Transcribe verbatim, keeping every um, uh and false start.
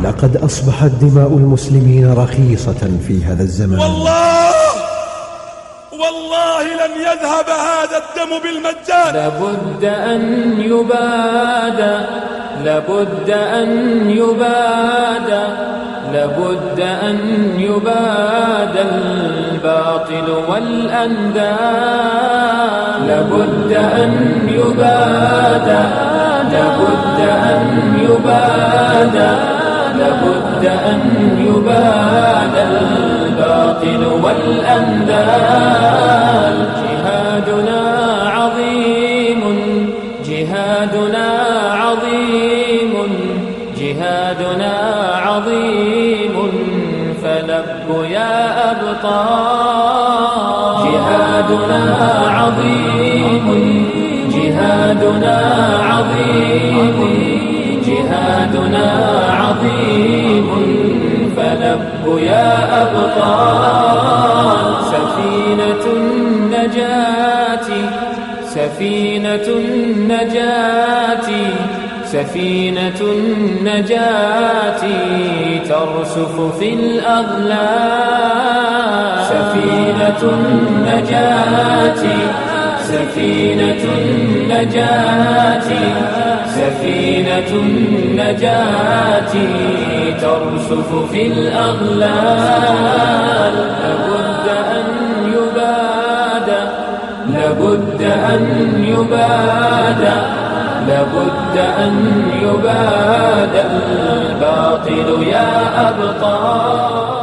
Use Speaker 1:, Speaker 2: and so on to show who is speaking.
Speaker 1: لقد أصبحت دماء المسلمين رخيصة في هذا الزمان.
Speaker 2: والله والله لن يذهب هذا الدم بالمجان.
Speaker 3: لابد أن يبادى لابد أن يبادى لابد أن يبادى الباطل والأنداد. لابد أن يبادى لابد أن يبادى لابد أن يبادى الباطل والأنداد. جهادنا عظيم جهادنا عظيم جهادنا عظيم فلبوا يا أبطال. جهادنا عظيم جهادنا عظيم جهادنا عظيم فلبوا يا أبطال. سفينة النجاة سفينة النجاة سفينة النجاة ترسف في الأغلال. سفينة النجاة سفينة النجاة سفينة النجاة ترسف في الأغلال. لابد أن يبادى لابد أن يبادى لابد أن يبادى الباطل يا أبطال.